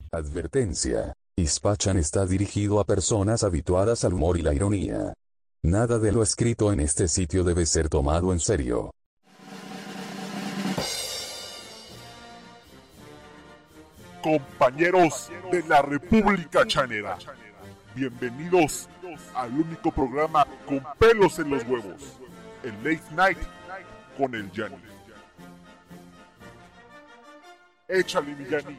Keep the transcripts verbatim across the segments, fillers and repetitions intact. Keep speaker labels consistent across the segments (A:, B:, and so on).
A: Advertencia. Ispachan está dirigido a personas habituadas al humor y la ironía. Nada de lo escrito en este sitio debe ser tomado en serio.
B: Compañeros de la República Chanera, bienvenidos al único programa con pelos en los huevos, el Late Night con el Yanni. Échale, mi Yanni.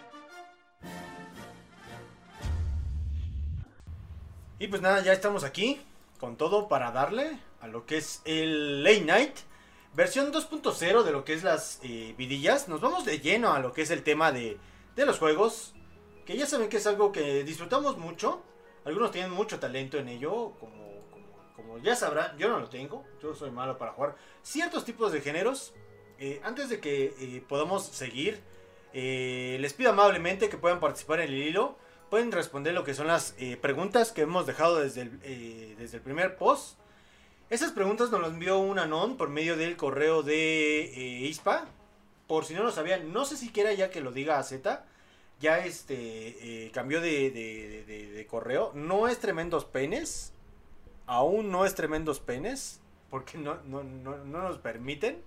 C: Y pues nada, ya estamos aquí con todo para darle a lo que es el Late Night, versión dos punto cero de lo que es las eh, vidillas. Nos vamos de lleno a lo que es el tema de, de los juegos, que ya saben que es algo que disfrutamos mucho. Algunos tienen mucho talento en ello, como, como, como ya sabrán, yo no lo tengo, yo soy malo para jugar ciertos tipos de géneros. Eh, antes de que eh, podamos seguir, eh, les pido amablemente que puedan participar en el hilo. Pueden responder lo que son las eh, preguntas que hemos dejado desde el, eh, desde el primer post. Esas preguntas nos las envió un anon por medio del correo de eh, Ispa. Por si no lo sabían, no sé si quiera ya que lo diga a Z. Ya este eh, cambió de, de, de, de correo. No es tremendos penes. Aún no es tremendos penes. Porque no, no, no, no nos permiten.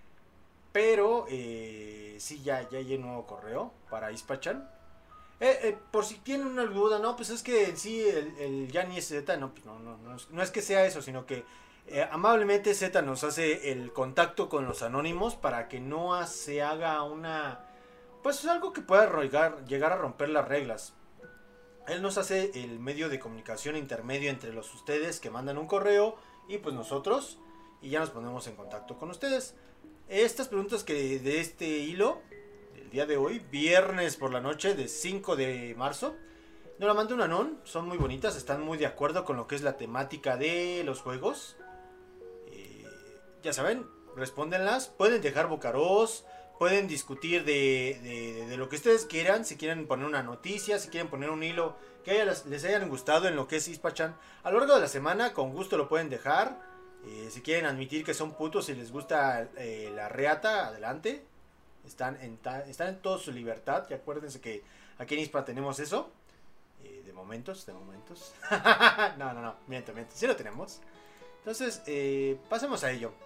C: Pero eh, sí, ya, ya hay un nuevo correo para Ispachan. Eh, eh, por si tienen una duda, no, pues es que en sí el, el Yanni es Z, no, pues no, no, no, es, no es que sea eso, sino que eh, amablemente Z nos hace el contacto con los anónimos para que no se haga una, pues algo que pueda llegar, llegar a romper las reglas. Él nos hace el medio de comunicación intermedio entre los ustedes que mandan un correo y pues nosotros, y ya nos ponemos en contacto con ustedes. Estas preguntas que de este hilo el día de hoy, viernes por la noche de cinco de marzo, nos la mandó un anón, son muy bonitas, están muy de acuerdo con lo que es la temática de los juegos. Eh, ya saben, respóndenlas, pueden dejar bocaros, pueden discutir de, de, de lo que ustedes quieran, si quieren poner una noticia, si quieren poner un hilo que haya, les hayan gustado en lo que es Ispachan. A lo largo de la semana, con gusto lo pueden dejar. Eh, si quieren admitir que son putos y les gusta eh, la reata, adelante. Están en, están en toda su libertad. Y acuérdense que aquí en Ispa tenemos eso. Eh, de momentos, de momentos. no, no, no. Miento, miento. Sí lo tenemos. Entonces, eh, pasemos a ello.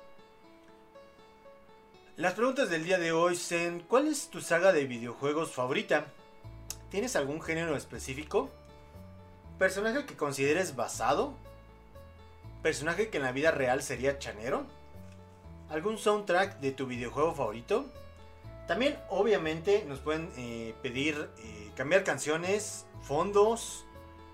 C: Las preguntas del día de hoy son: ¿cuál es tu saga de videojuegos favorita? ¿Tienes algún género específico? ¿Personaje que consideres basado? ¿Personaje que en la vida real sería chanero? ¿Algún soundtrack de tu videojuego favorito? También, obviamente, nos pueden eh, pedir eh, cambiar canciones, fondos,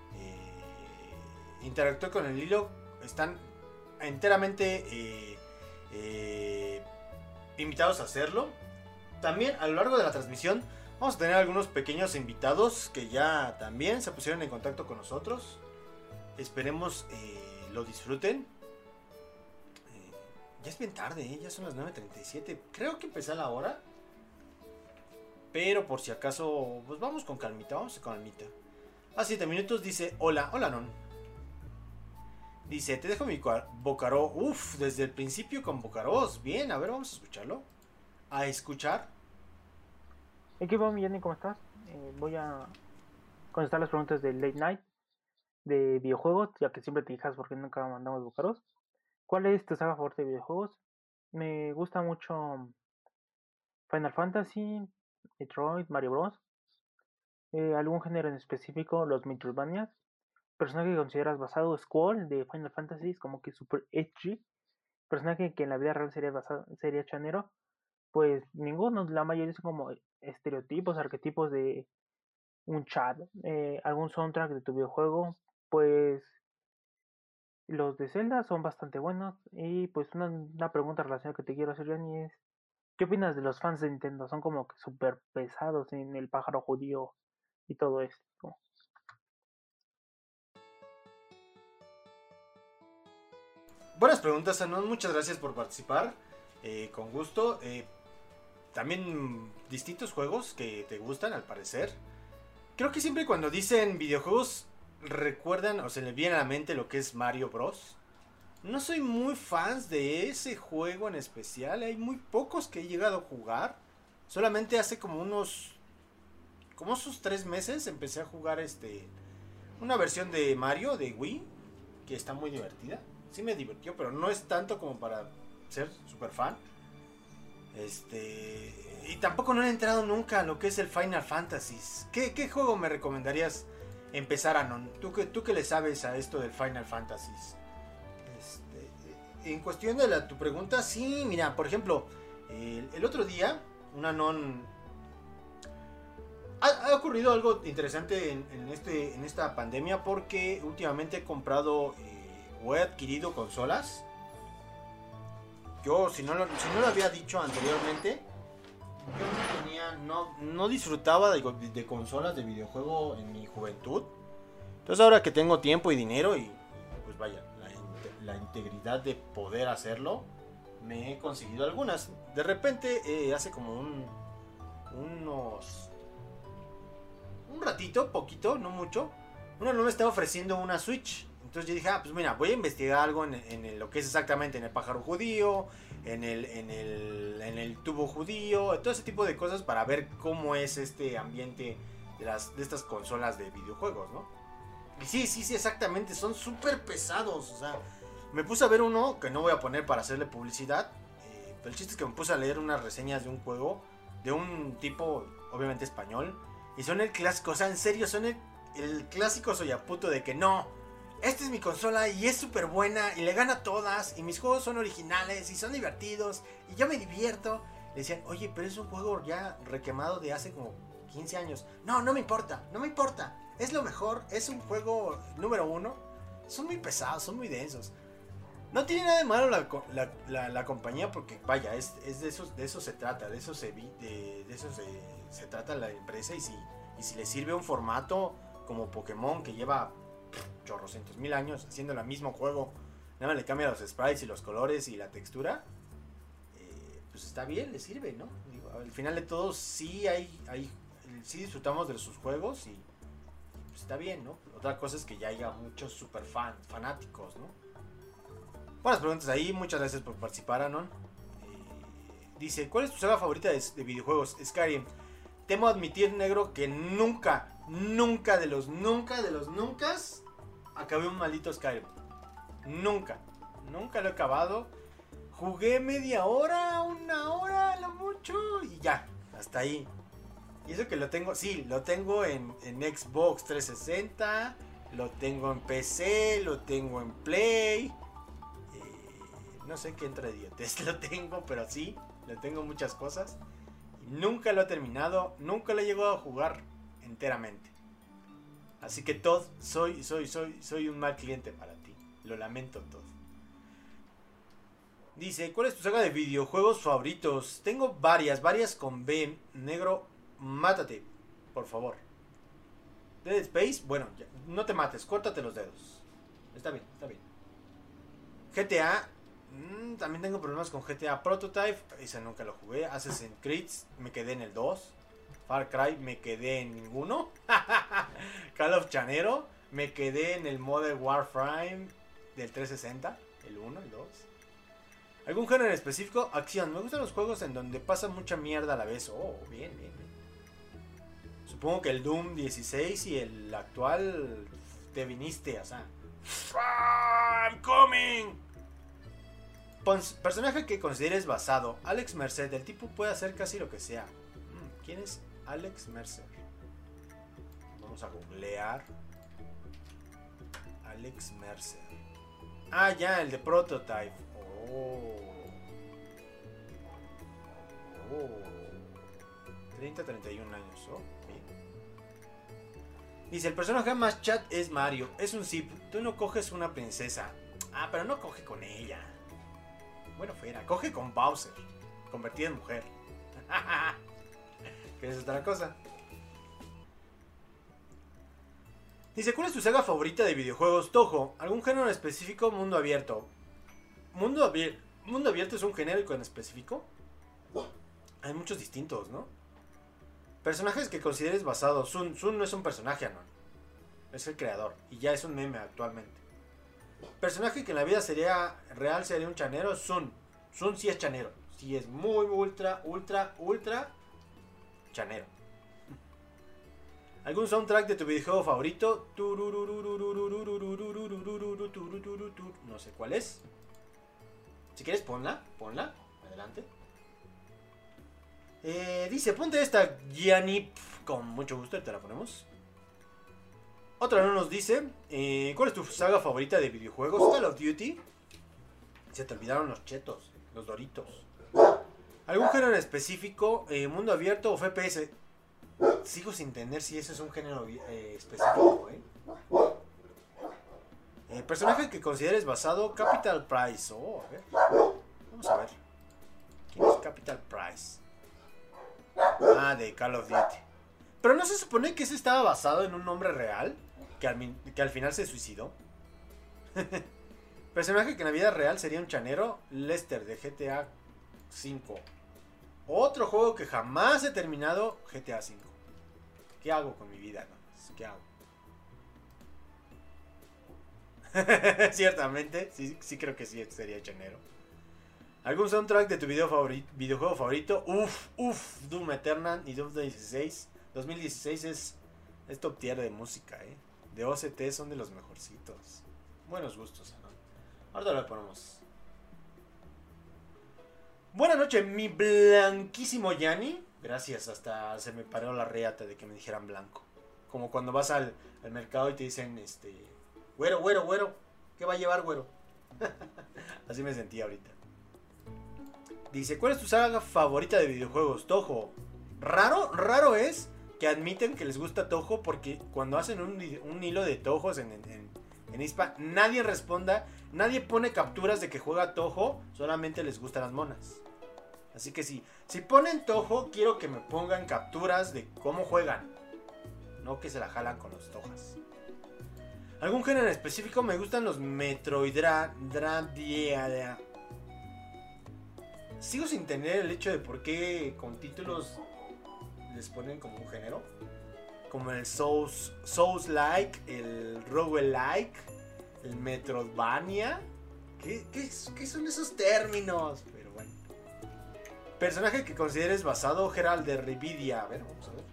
C: eh, interactuar con el hilo. Están enteramente eh, eh, invitados a hacerlo. También, a lo largo de la transmisión, vamos a tener algunos pequeños invitados que ya también se pusieron en contacto con nosotros. Esperemos eh, lo disfruten. Eh, ya es bien tarde, ¿eh? Ya son las nueve treinta y siete. Creo que empezó la hora. Pero por si acaso, pues vamos con calmita, vamos con calmita. A siete minutos dice: hola, hola non. Dice: te dejo mi bocaró. Uf, desde el principio con bocaros. Bien, a ver, vamos a escucharlo. A escuchar.
D: Equipo, mi Jenny, ¿cómo estás? Eh, voy a contestar las preguntas del Late Night de videojuegos, ya que siempre te quejas porque nunca mandamos bocaros. ¿Cuál es tu saga favorita de videojuegos? Me gusta mucho Final Fantasy, Metroid, Mario Bros. Eh, ¿Algún género en específico? Los Metroidvanias. Personaje que consideras basado, Squall de Final Fantasy, es como que super edgy. Personaje que en la vida real sería basado, sería chanero. Pues ninguno, la mayoría son como estereotipos, arquetipos de un chat. Eh, algún soundtrack de tu videojuego, pues los de Zelda son bastante buenos. Y pues una, una pregunta relacionada que te quiero hacer, Johnny, es: ¿qué opinas de los fans de Nintendo? Son como que súper pesados en el pájaro judío y todo esto.
C: Buenas preguntas, Anon. Muchas gracias por participar. Eh, con gusto. Eh, también distintos juegos que te gustan, al parecer. Creo que siempre cuando dicen videojuegos recuerdan o se les viene a la mente lo que es Mario Bros. No soy muy fan de ese juego en especial. Hay muy pocos que he llegado a jugar. Solamente hace como unos como sus tres meses empecé a jugar este una versión de Mario de Wii, que está muy divertida. Sí me divirtió, pero no es tanto como para ser super fan. Este... Y tampoco no he entrado nunca a lo que es el Final Fantasy. ¿Qué, qué juego me recomendarías empezar, Anon? ¿Tú que, tú que le sabes a esto del Final Fantasy? Este, en cuestión de la, tu pregunta, sí, mira, por ejemplo, el, el otro día, un Anon... Ha, ha ocurrido algo interesante en, en, este, en esta pandemia, porque últimamente he comprado eh, o he adquirido consolas. Yo, si no, lo, si no lo había dicho anteriormente, yo no tenía, no, no disfrutaba de, de consolas de videojuego en mi juventud. Entonces ahora que tengo tiempo y dinero y, y pues vaya, la, la integridad de poder hacerlo, me he conseguido algunas. De repente, eh, hace como un, unos... un ratito, poquito, no mucho, uno no me estaba ofreciendo una Switch. Entonces yo dije, ah, pues mira, voy a investigar algo en, en el, lo que es exactamente en el pájaro judío, en el, en, el, en el tubo judío, todo ese tipo de cosas para ver cómo es este ambiente de, las, de estas consolas de videojuegos, ¿no? Y sí, sí, sí, exactamente, son súper pesados. O sea, me puse a ver uno que no voy a poner para hacerle publicidad, eh, pero el chiste es que me puse a leer unas reseñas de un juego, de un tipo, obviamente español, y son el clásico, o sea, en serio, son el, el clásico soyaputo de que no, esta es mi consola y es súper buena y le gana a todas y mis juegos son originales y son divertidos y yo me divierto. Le decían, oye, pero es un juego ya requemado de hace como quince años. No, no me importa, no me importa. Es lo mejor, es un juego número uno. Son muy pesados, son muy densos. No tiene nada de malo la, la, la, la compañía porque, vaya, es, es de, esos, de eso se trata, de eso se, de, de eso se, se trata la empresa. Y si, y si le sirve un formato como Pokémon que lleva chorrocientos mil años haciendo el mismo juego, nada más le cambia los sprites y los colores y la textura, eh, pues está bien, le sirve, ¿no? Digo, al final de todo sí hay, hay sí disfrutamos de sus juegos y pues está bien, ¿no? Otra cosa es que ya haya muchos super fan, fanáticos, ¿no? Buenas preguntas ahí, muchas gracias por participar, Anon. Eh, dice, ¿cuál es tu saga favorita de, de videojuegos? Skyrim. Temo admitir, negro, que nunca, nunca de los nunca de los nunca acabé un maldito Skyrim. Nunca, nunca lo he acabado. Jugué media hora, una hora, lo mucho, y ya, hasta ahí. Y eso que lo tengo, sí, lo tengo en, en Xbox trescientos sesenta, lo tengo en P C, lo tengo en Play. Eh, no sé qué entra de idiotez lo tengo, pero sí, lo tengo muchas cosas. Nunca lo he terminado, nunca lo he llegado a jugar enteramente. Así que Todd, soy, soy, soy, soy un mal cliente para ti. Lo lamento, Todd. Dice, ¿cuál es tu saga de videojuegos favoritos? Tengo varias, varias con B. Negro, mátate, por favor. Dead Space, bueno, ya, no te mates, córtate los dedos. Está bien, está bien. G T A. Mm, también tengo problemas con G T A Prototype. Ese nunca lo jugué. Assassin's Creed me quedé en el dos. Far Cry me quedé en ninguno. Call of Chanero me quedé en el Modern Warfare del trescientos sesenta. El uno, el dos. ¿Algún género en específico? Acción. Me gustan los juegos en donde pasa mucha mierda a la vez. Oh, bien, bien, bien. Supongo que el Doom dieciséis y el actual te viniste, o sea. I'm coming. Personaje que consideres basado. Alex Mercer. El tipo puede hacer casi lo que sea. ¿Quién es Alex Mercer? Vamos a googlear. Alex Mercer. Ah, ya, el de Prototype. Oh. Oh. treinta a treinta y un años. Oh, bien. Dice, el personaje más chat es Mario. Es un zip. Tú no coges una princesa. Ah, pero no coge con ella. Bueno, fuera, coge con Bowser, convertido en mujer. Que es otra cosa. Dice, ¿cuál es tu saga favorita de videojuegos? Toho, ¿algún género en específico? Mundo abierto. Mundo, abier mundo abierto es un género en específico. Hay muchos distintos, ¿no? Personajes que consideres basados. Sun, Sun no es un personaje, Anon. Es el creador. Y ya es un meme actualmente. Personaje que en la vida sería real, sería un chanero. Sun. Sun sí es chanero. Sí es muy ultra, ultra, ultra chanero. ¿Algún soundtrack de tu videojuego favorito? No sé cuál es. Si quieres, ponla, ponla. Adelante. Eh, dice, ponte esta, Gianni. Con mucho gusto, te la ponemos. Otra no nos dice, eh, ¿cuál es tu saga favorita de videojuegos? Call of Duty. Se te olvidaron los chetos, los doritos. ¿Algún género en específico? Eh, ¿Mundo abierto o F P S? Sigo sin entender si eso es un género eh, específico, ¿eh? Eh, personaje que consideres basado, Capital Price. Oh, a ver. Vamos a ver. ¿Quién es Capital Price? Ah, de Call of Duty. Pero ¿no se supone que ese estaba basado en un nombre real? Que al, que al final se suicidó. Personaje que en la vida real sería un chanero, Lester de G T A cinco. Otro juego que jamás he terminado, G T A cinco. ¿Qué hago con mi vida? No? ¿Qué hago? Ciertamente, sí, sí creo que sí sería chanero. ¿Algún soundtrack de tu video favorito, videojuego favorito? Uf, uf, Doom Eternal y Doom dieciséis. dos mil dieciséis es, es top tier de música, eh. De O C T son de los mejorcitos. Buenos gustos, ¿no? Ahora lo ponemos. Buenas noches, mi blanquísimo Yanni. Gracias, hasta se me paró la reata de que me dijeran blanco. Como cuando vas al, al mercado y te dicen, este... Güero, güero, güero. ¿Qué va a llevar, güero? Así me sentí ahorita. Dice, ¿cuál es tu saga favorita de videojuegos? Toho. Raro, raro es que admiten que les gusta Toho porque cuando hacen un, un hilo de Tojos en, en, en ISPA, nadie responda, nadie pone capturas de que juega Toho, solamente les gustan las monas. Así que si, si ponen Toho, quiero que me pongan capturas de cómo juegan, no que se la jalan con los Tojas. ¿Algún género en específico? Me gustan los Metroidvania. Sigo sin tener el hecho de por qué con títulos les ponen como un género. Como el Souls, Souls-like, el Roguelike, el Metroidvania. ¿Qué, qué, ¿Qué son esos términos? Pero bueno. Personaje que consideres basado, Geralt de Rivia. A ver, vamos a ver.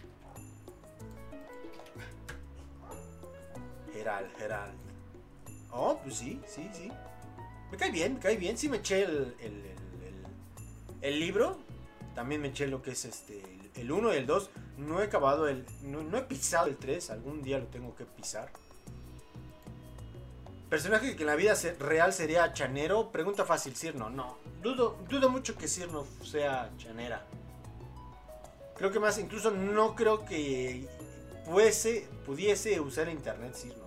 C: Geralt, Geralt. Oh, pues sí, sí, sí. Me cae bien, me cae bien. Sí me eché el, el, el, el, el libro. También me eché lo que es este el uno y el dos. No he acabado el... No, no he pisado el tres. Algún día lo tengo que pisar. Personaje que en la vida real sería chanero. Pregunta fácil, Cirno. No. Dudo, dudo mucho que Cirno sea chanera. Creo que más, incluso no creo que pudiese, pudiese usar internet Cirno.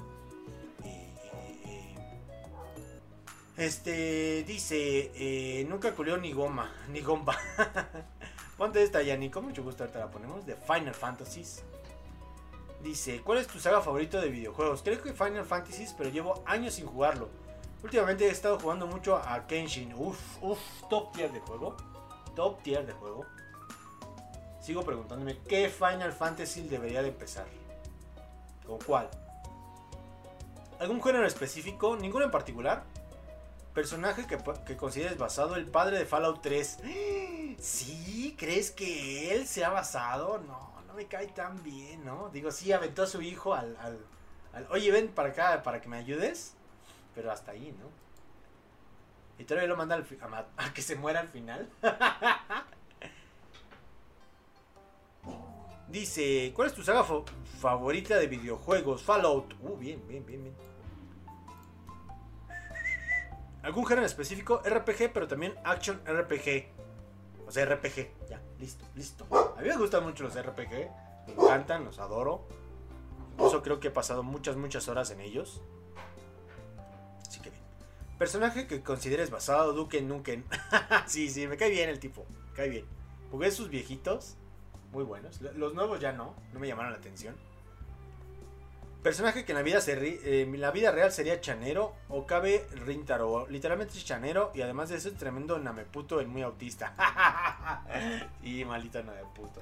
C: Este, dice, eh, nunca culió ni goma, ni gomba. Ponte esta, Yanni, con mucho gusto ahorita la ponemos, de Final Fantasies. Dice, ¿cuál es tu saga favorito de videojuegos? Creo que Final Fantasies, pero llevo años sin jugarlo. Últimamente he estado jugando mucho a Kenshin. Uf, uf, top tier de juego. Top tier de juego. Sigo preguntándome, ¿qué Final Fantasy debería de empezar? ¿Con cuál? ¿Algún género específico? ¿Ninguno en particular? Personaje que, que consideres basado, el padre de Fallout tres. ¿Sí? ¿Crees que él se ha basado? No, no me cae tan bien, ¿no? Digo, sí, aventó a su hijo al... al, al oye, ven para acá para que me ayudes. Pero hasta ahí, ¿no? Y todavía lo manda al, a, a que se muera al final. Dice, ¿cuál es tu saga fa favorita de videojuegos? Fallout. Uh, bien, bien, bien, bien. ¿Algún género específico? R P G, pero también Action R P G. O sea, R P G. Ya, listo, listo. A mí me gustan mucho los R P G. Me encantan, los adoro. Incluso creo que he pasado muchas, muchas horas en ellos. Así que bien. Personaje que consideres basado, Duke Nukem. Sí, sí, me cae bien el tipo. Me cae bien. Jugué sus viejitos. Muy buenos. Los nuevos ya no. No me llamaron la atención. Personaje que en la vida, se, eh, en la vida real sería chanero. Okabe Rintaro. Literalmente es chanero. Y además de eso es tremendo nameputo, el muy autista. Y maldito nameputo.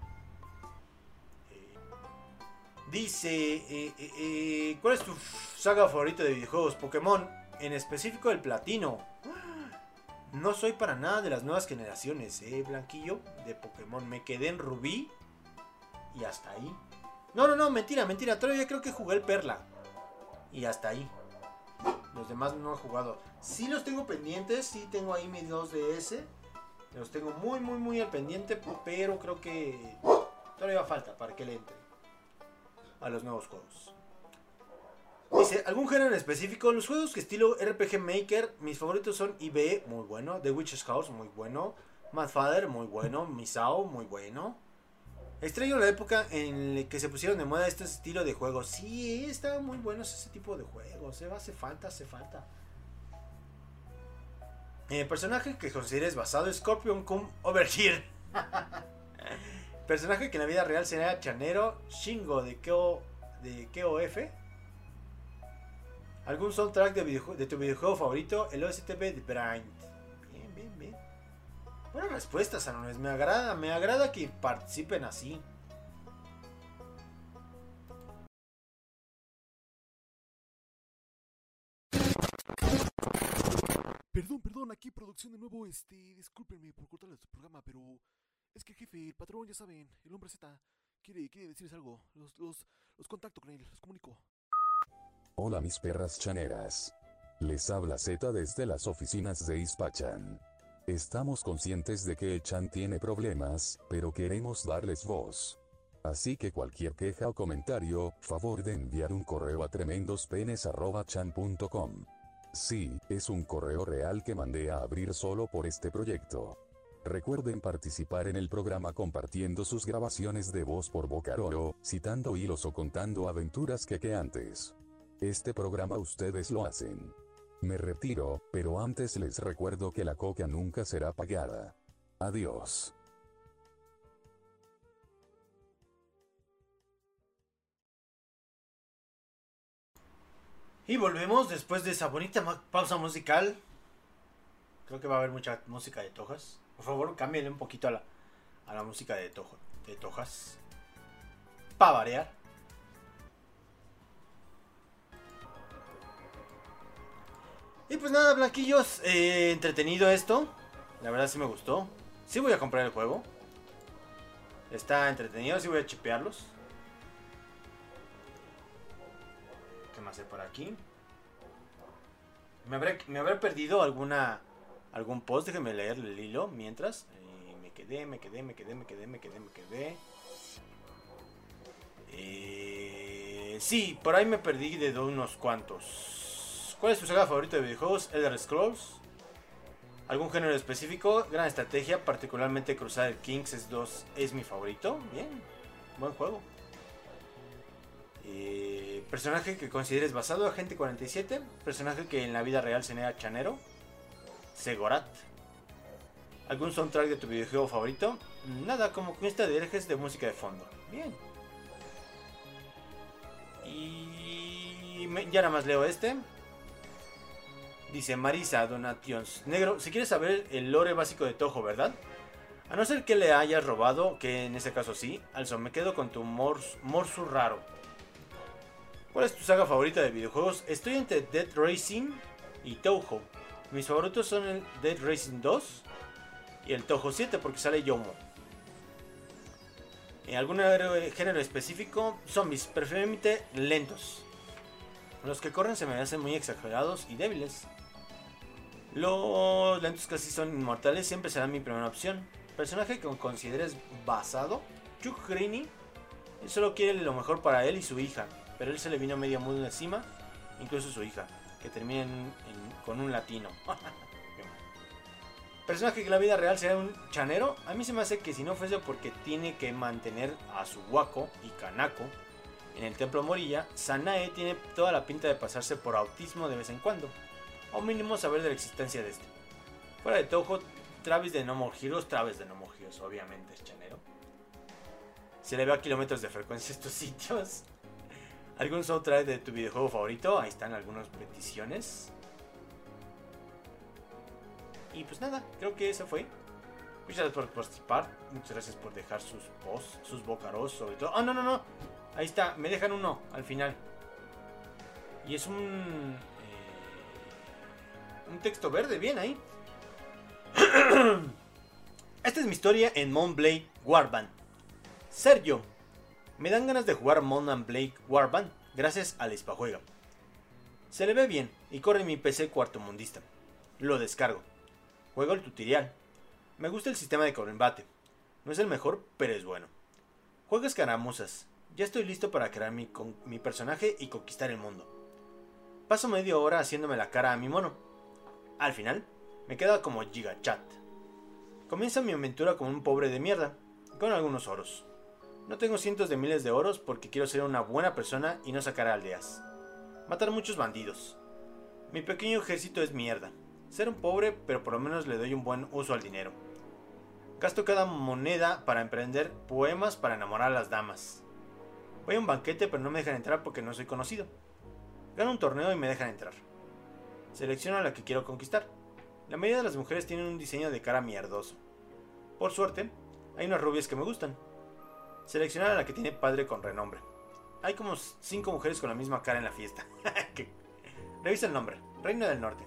C: Eh, dice, eh, eh, eh, ¿cuál es tu saga favorita de videojuegos? Pokémon. En específico el platino. No soy para nada de las nuevas generaciones, eh, Blanquillo. De Pokémon. Me quedé en Rubí. Y hasta ahí. No, no, no, mentira, mentira. Todavía creo que jugué el Perla. Y hasta ahí. Los demás no he jugado. Sí los tengo pendientes, sí tengo ahí mis dos D S. Los tengo muy, muy, muy al pendiente, pero creo que todavía falta para que le entre a los nuevos juegos. Dice, ¿algún género en específico? Los juegos que estilo R P G Maker, mis favoritos son I B E, muy bueno. The Witch's House, muy bueno. Mad Father, muy bueno. Misao, muy bueno. Extraño la época en la que se pusieron de moda este estilo de juegos. Sí, estaban muy buenos ese tipo de juegos. ¿eh? Hace falta, hace falta. El personaje que consideres basado es Scorpion Come Over Here. Personaje que en la vida real sería Chanero Shingo de K O, de K O F. ¿Algún soundtrack de, videojue- de tu videojuego favorito? El O S T B de Brain. Bien, bien, bien. Buenas respuestas, Anones. Me agrada, me agrada que participen así.
E: Perdón, perdón, aquí producción de nuevo, este, discúlpenme por cortarles su programa, pero es que el jefe, el patrón, ya saben, el hombre Z, quiere, quiere decirles algo, los, los, los contacto con él, los comunico.
A: Hola mis perras chaneras. Les habla Z desde las oficinas de Ispachan. Estamos conscientes de que el Chan tiene problemas, pero queremos darles voz. Así que cualquier queja o comentario, favor de enviar un correo a tremendospenes arroba chan punto com. Sí, es un correo real que mandé a abrir solo por este proyecto. Recuerden participar en el programa compartiendo sus grabaciones de voz por Bocaroro, citando hilos o contando aventuras que que antes. Este programa ustedes lo hacen. Me retiro, pero antes les recuerdo que la coca nunca será pagada. Adiós.
C: Y volvemos después de esa bonita ma- pausa musical. Creo que va a haber mucha música de Tojas. Por favor, cámbienle un poquito a la, a la música de, tojo, de Tojas. Para variar. Y pues nada, blanquillos. Eh, entretenido esto. La verdad sí me gustó. Sí voy a comprar el juego. Está entretenido, sí voy a chipearlos. ¿Qué más hay por aquí? Me habré, me habré perdido alguna algún post. Déjenme leer el hilo mientras. Eh, me quedé, me quedé, me quedé, me quedé, me quedé, me quedé. Eh, sí, por ahí me perdí de unos cuantos. ¿Cuál es tu saga favorita de videojuegos? Elder Scrolls. ¿Algún género específico? Gran estrategia, particularmente Crusader Kings dos es mi favorito. Bien, buen juego. Eh, personaje que consideres basado, Agente cuarenta y siete. Personaje que en la vida real sería Chanero, Segorat. ¿Algún soundtrack de tu videojuego favorito? Nada, como cuesta de herejes de música de fondo. Bien. Y me, ya nada más leo este. Dice Marisa Donations. Negro, si quieres saber el lore básico de Touhou, ¿verdad? A no ser que le hayas robado, que en ese caso sí. Also, me quedo con tu mors, Morsu raro. ¿Cuál es tu saga favorita de videojuegos? Estoy entre Dead Racing y Touhou. Mis favoritos son el Dead Racing dos y el Touhou siete porque sale Yomo. ¿En algún género específico? Zombies, preferiblemente lentos. Los que corren se me hacen muy exagerados y débiles. Los lentos casi son inmortales, siempre será mi primera opción. Personaje que consideres basado, Chuck Greeny. Él solo quiere lo mejor para él y su hija, pero él se le vino medio mundo encima, incluso su hija, que termina en, en, con un latino. Personaje que en la vida real será un chanero. A mí se me hace que si no fuese porque tiene que mantener a su Wako y Kanako en el templo Morilla, Sanae tiene toda la pinta de pasarse por autismo de vez en cuando, o mínimo saber de la existencia de este. Fuera de Touhou, Travis de No More Heroes, Travis de No More Heroes obviamente es chanero. Se le ve a kilómetros de frecuencia estos sitios. ¿Algún soundtrack de tu videojuego favorito? Ahí están algunas peticiones. Y pues nada, creo que eso fue. Muchas gracias por participar. Muchas gracias por dejar sus posts, sus bocaros sobre todo. ¡Oh, no, no, no! Ahí está, me dejan uno al final. Y es un... Eh, un texto verde, bien ahí. Esta es mi historia en Moonblade Warband. Sergio Me dan ganas de jugar Mount and Blade Warband gracias al Hispajuega. Se le ve bien y corre en mi P C cuartomundista. Lo descargo. Juego el tutorial. Me gusta el sistema de combate. No es el mejor, pero es bueno. Juego escaramuzas. Ya estoy listo para crear mi, con, mi personaje y conquistar el mundo. Paso media hora haciéndome la cara a mi mono. Al final, me queda como Gigachat. Comienza mi aventura como un pobre de mierda, con algunos oros. No tengo cientos de miles de oros porque quiero ser una buena persona y no sacar aldeas. Matar muchos bandidos. Mi pequeño ejército es mierda. Ser un pobre, pero por lo menos le doy un buen uso al dinero. Gasto cada moneda para emprender poemas para enamorar a las damas. Voy a un banquete pero no me dejan entrar porque no soy conocido. Gano un torneo y me dejan entrar. Selecciono a la que quiero conquistar. La mayoría de las mujeres tienen un diseño de cara mierdoso. Por suerte, hay unas rubias que me gustan. Seleccionar a la que tiene padre con renombre. Hay como cinco mujeres con la misma cara en la fiesta. Revisa el nombre. Reino del Norte.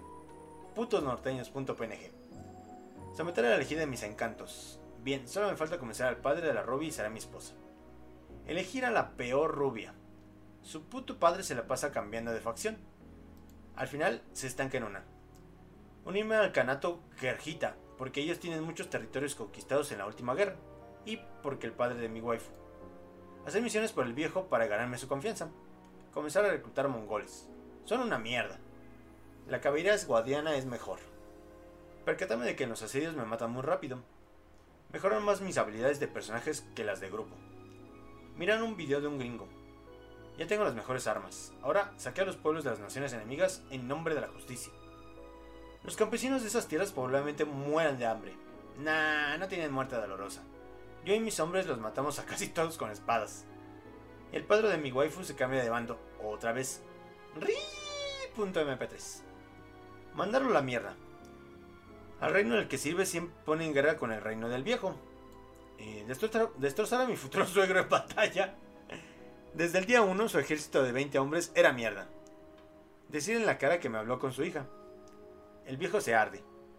C: putosnorteños.png. Someter a la elegida de mis encantos. Bien, solo me falta convencer al padre de la rubia y será mi esposa. Elegir a la peor rubia. Su puto padre se la pasa cambiando de facción. Al final se estanca en una. Unirme al Kanato Kerjita, porque ellos tienen muchos territorios conquistados en la última guerra. Y porque el padre de mi waifu. Hacer misiones por el viejo para ganarme su confianza. Comenzar a reclutar mongoles. Son una mierda. La caballería esguadiana es mejor. Percatarme de que en los asedios me matan muy rápido. Mejoran más mis habilidades de personajes que las de grupo. Miran un video de un gringo. Ya tengo las mejores armas. Ahora saqué a los pueblos de las naciones enemigas en nombre de la justicia. Los campesinos de esas tierras probablemente mueran de hambre. Nah, no tienen muerte dolorosa. Yo y mis hombres los matamos a casi todos con espadas. El padre de mi waifu se cambia de bando otra vez. Ri.mp tres. Mandarlo a la mierda. Al reino del que sirve siempre pone en guerra con el reino del viejo. Eh, destrozar, destrozar a mi futuro suegro en batalla. Desde el día uno su ejército de veinte hombres era mierda. Decir en la cara que me habló con su hija. El viejo se arde.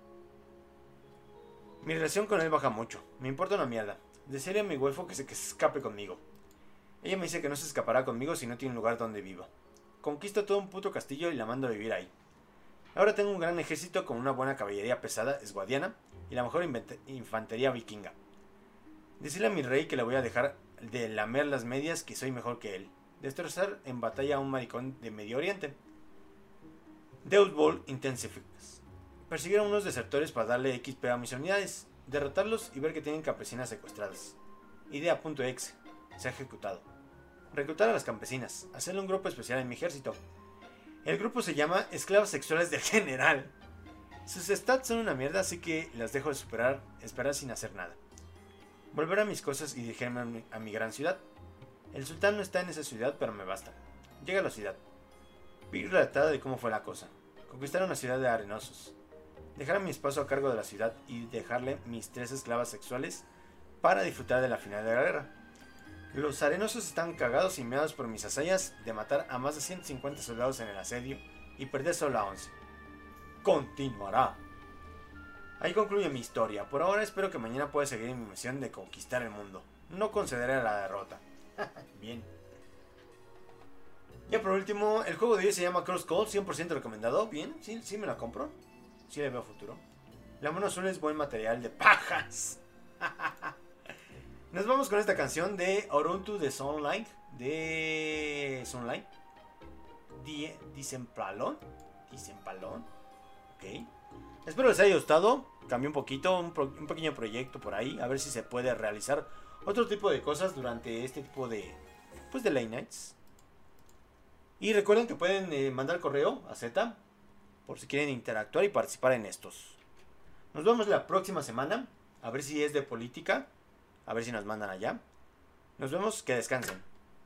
C: Mi relación con él baja mucho. Me importa una mierda. Decirle a mi waifu que se, que se escape conmigo. Ella me dice que no se escapará conmigo si no tiene un lugar donde viva. Conquisto todo un puto castillo y la mando a vivir ahí. Ahora tengo un gran ejército con una buena caballería pesada esguadiana y la mejor infantería vikinga. Decirle a mi rey que le voy a dejar de lamer las medias que soy mejor que él. Destrozar en batalla a un maricón de Medio Oriente. Death Ball Intensifics. Perseguir a unos desertores para darle X P a mis unidades. Derrotarlos y ver que tienen campesinas secuestradas. Idea.exe. Se ha ejecutado. Reclutar a las campesinas. Hacerle un grupo especial en mi ejército. El grupo se llama Esclavas Sexuales del General. Sus stats son una mierda, así que las dejo de superar, esperar sin hacer nada. Volver a mis cosas y dirigirme a mi, a mi gran ciudad. El sultán no está en esa ciudad, pero me basta. Llega a la ciudad. Vi relatada de cómo fue la cosa. Conquistar una ciudad de arenosos. Dejar a mi esposo a cargo de la ciudad y dejarle mis tres esclavas sexuales para disfrutar de la final de la guerra. Los arenosos están cagados y meados por mis hazañas de matar a más de ciento cincuenta soldados en el asedio y perder solo a once. Continuará. Ahí concluye mi historia. Por ahora espero que mañana pueda seguir en mi misión de conquistar el mundo. No concederé la derrota. Bien. Ya por último, el juego de hoy se llama Cross Call, cien por ciento recomendado. Bien, sí, sí me la compro. Sí le veo futuro. La mono azul es buen material de pajas. Nos vamos con esta canción de Oruntu de Sunlight. De Sunlight. Dicempalón. Dicempalón. Ok. Espero les haya gustado. Cambié un poquito, un, pro, un pequeño proyecto por ahí. A ver si se puede realizar otro tipo de cosas durante este tipo de, pues de late nights. Y recuerden que pueden eh, mandar correo a Z por si quieren interactuar y participar en estos. Nos vemos la próxima semana. A ver si es de política. A ver si nos mandan allá. Nos vemos, que descansen.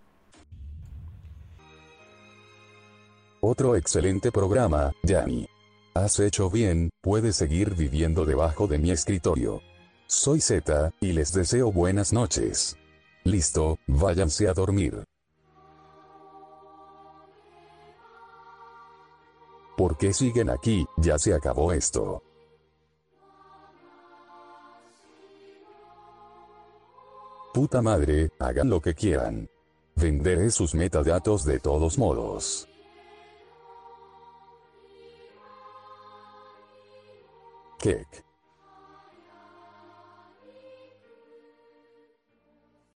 A: Otro excelente programa, Yanni. Has hecho bien, puedes seguir viviendo debajo de mi escritorio. Soy Z, y les deseo buenas noches. Listo, váyanse a dormir. ¿Por qué siguen aquí? Ya se acabó esto. Puta madre, hagan lo que quieran. Venderé sus metadatos de todos modos. Kek.